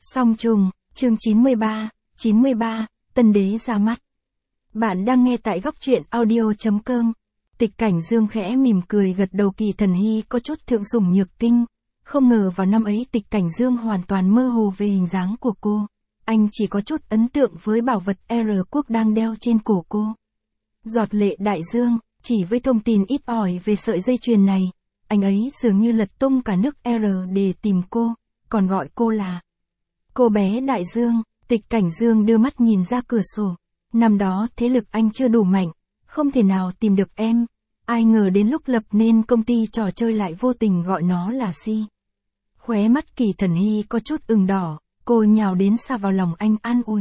Song trùng, chương 93, Tân Đế ra mắt. Bạn đang nghe tại góc truyện audio.com. Tịch Cảnh Dương khẽ mỉm cười gật đầu. Kỳ Thần Hy có chút thượng sủng nhược kinh. Không ngờ vào năm ấy Tịch Cảnh Dương hoàn toàn mơ hồ về hình dáng của cô. Anh chỉ có chút ấn tượng với bảo vật R quốc đang đeo trên cổ cô. Giọt lệ đại dương, chỉ với thông tin ít ỏi về sợi dây chuyền này, anh ấy dường như lật tung cả nước R để tìm cô, còn gọi cô là cô bé đại dương. Tịch Cảnh Dương đưa mắt nhìn ra cửa sổ. Năm đó thế lực anh chưa đủ mạnh, không thể nào tìm được em. Ai ngờ đến lúc lập nên công ty trò chơi lại vô tình gọi nó là Si. Khóe mắt Kỳ Thần Hy có chút ửng đỏ, cô nhào đến xa vào lòng anh an ủi.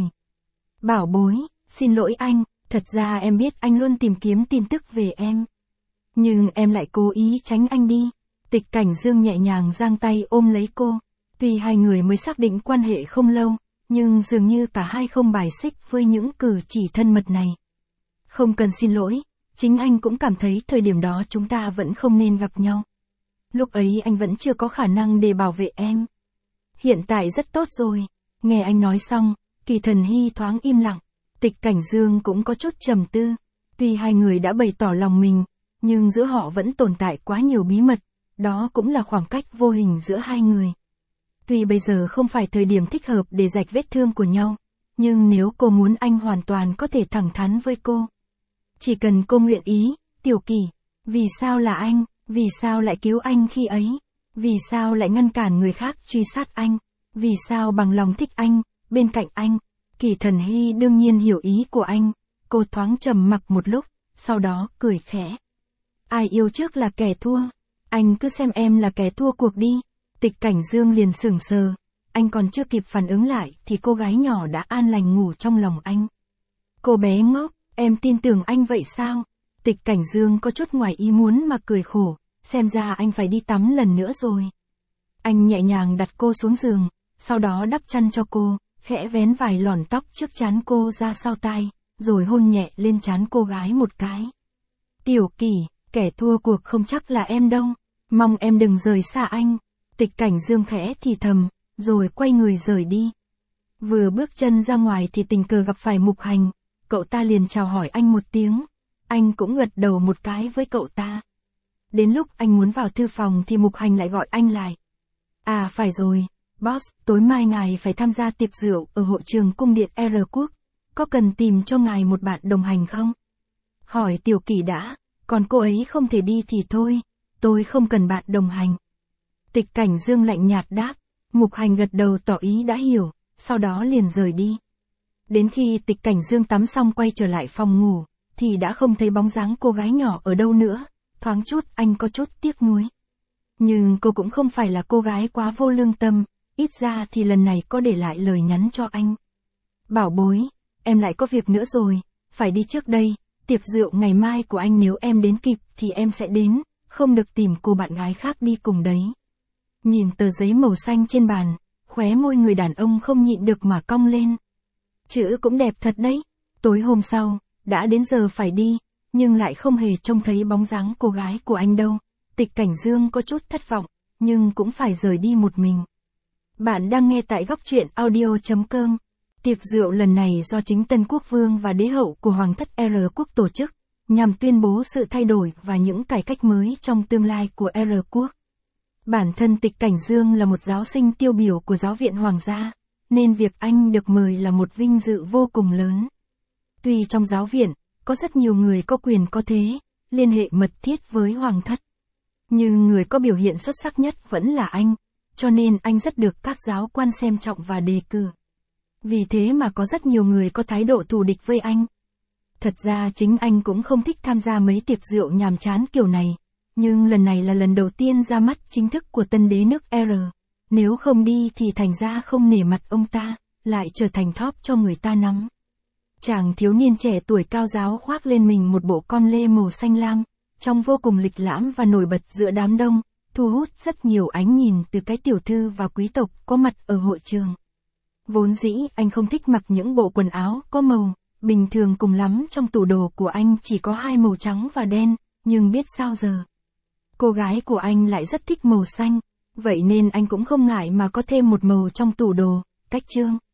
Bảo bối, xin lỗi anh, thật ra em biết anh luôn tìm kiếm tin tức về em. Nhưng em lại cố ý tránh anh đi. Tịch Cảnh Dương nhẹ nhàng giang tay ôm lấy cô. Tuy hai người mới xác định quan hệ không lâu, nhưng dường như cả hai không bài xích với những cử chỉ thân mật này. Không cần xin lỗi, chính anh cũng cảm thấy thời điểm đó chúng ta vẫn không nên gặp nhau. Lúc ấy anh vẫn chưa có khả năng để bảo vệ em. Hiện tại rất tốt rồi. Nghe anh nói xong, Kỳ Thần Hy thoáng im lặng. Tịch Cảnh Dương cũng có chút trầm tư. Tuy hai người đã bày tỏ lòng mình, nhưng giữa họ vẫn tồn tại quá nhiều bí mật. Đó cũng là khoảng cách vô hình giữa hai người. Tuy bây giờ không phải thời điểm thích hợp để rạch vết thương của nhau, nhưng nếu cô muốn anh hoàn toàn có thể thẳng thắn với cô. Chỉ cần cô nguyện ý. Tiểu Kỳ, vì sao là anh, vì sao lại cứu anh khi ấy, vì sao lại ngăn cản người khác truy sát anh, vì sao bằng lòng thích anh, bên cạnh anh. Kỳ Thần Hy đương nhiên hiểu ý của anh. Cô thoáng trầm mặc một lúc, sau đó cười khẽ. Ai yêu trước là kẻ thua. Anh cứ xem em là kẻ thua cuộc đi. Tịch Cảnh Dương liền sững sờ. Anh còn chưa kịp phản ứng lại thì cô gái nhỏ đã an lành ngủ trong lòng anh. Cô bé ngốc, em tin tưởng anh vậy sao? Tịch Cảnh Dương có chút ngoài ý muốn mà cười khổ. Xem ra anh phải đi tắm lần nữa rồi. Anh nhẹ nhàng đặt cô xuống giường, sau đó đắp chăn cho cô, khẽ vén vài lọn tóc trước trán cô ra sau tai, rồi hôn nhẹ lên trán cô gái một cái. Tiểu Kỳ, kẻ thua cuộc không chắc là em đâu. Mong em đừng rời xa anh. Tịch Cảnh Dương khẽ thì thầm, rồi quay người rời đi. Vừa bước chân ra ngoài thì tình cờ gặp phải Mục Hành. Cậu ta liền chào hỏi anh một tiếng. Anh cũng gật đầu một cái với cậu ta. Đến lúc anh muốn vào thư phòng thì Mục Hành lại gọi anh lại. À phải rồi, boss, tối mai ngài phải tham gia tiệc rượu ở hội trường cung điện R quốc. Có cần tìm cho ngài một bạn đồng hành không? Hỏi Tiểu Kỳ đã, còn cô ấy không thể đi thì thôi, tôi không cần bạn đồng hành. Tịch Cảnh Dương lạnh nhạt đáp. Mục Hành gật đầu tỏ ý đã hiểu, sau đó liền rời đi. Đến khi Tịch Cảnh Dương tắm xong quay trở lại phòng ngủ, thì đã không thấy bóng dáng cô gái nhỏ ở đâu nữa. Thoáng chút anh có chút tiếc nuối. Nhưng cô cũng không phải là cô gái quá vô lương tâm, ít ra thì lần này có để lại lời nhắn cho anh. Bảo bối, em lại có việc nữa rồi, phải đi trước đây, tiệc rượu ngày mai của anh nếu em đến kịp thì em sẽ đến, không được tìm cô bạn gái khác đi cùng đấy. Nhìn tờ giấy màu xanh trên bàn, khóe môi người đàn ông không nhịn được mà cong lên. Chữ cũng đẹp thật đấy. Tối hôm sau, đã đến giờ phải đi, nhưng lại không hề trông thấy bóng dáng cô gái của anh đâu. Tịch Cảnh Dương có chút thất vọng, nhưng cũng phải rời đi một mình. Bạn đang nghe tại góc truyện audio.com. Tiệc rượu lần này do chính Tân Quốc Vương và đế hậu của Hoàng thất R quốc tổ chức, nhằm tuyên bố sự thay đổi và những cải cách mới trong tương lai của R quốc. Bản thân Tịch Cảnh Dương là một giáo sinh tiêu biểu của giáo viện Hoàng gia, nên việc anh được mời là một vinh dự vô cùng lớn. Tuy trong giáo viện, có rất nhiều người có quyền có thế, liên hệ mật thiết với Hoàng thất. Nhưng người có biểu hiện xuất sắc nhất vẫn là anh, cho nên anh rất được các giáo quan xem trọng và đề cử. Vì thế mà có rất nhiều người có thái độ thù địch với anh. Thật ra chính anh cũng không thích tham gia mấy tiệc rượu nhàm chán kiểu này, nhưng lần này là lần đầu tiên ra mắt chính thức của tân đế nước R. Nếu không đi thì thành ra không nể mặt ông ta, lại trở thành thóp cho người ta nắm. Chàng thiếu niên trẻ tuổi cao ráo khoác lên mình một bộ con lê màu xanh lam, trông vô cùng lịch lãm và nổi bật giữa đám đông, thu hút rất nhiều ánh nhìn từ cái tiểu thư và quý tộc có mặt ở hội trường. Vốn dĩ anh không thích mặc những bộ quần áo có màu, bình thường cùng lắm trong tủ đồ của anh chỉ có hai màu trắng và đen, nhưng biết sao giờ. Cô gái của anh lại rất thích màu xanh, vậy nên anh cũng không ngại mà có thêm một màu trong tủ đồ, Cách chương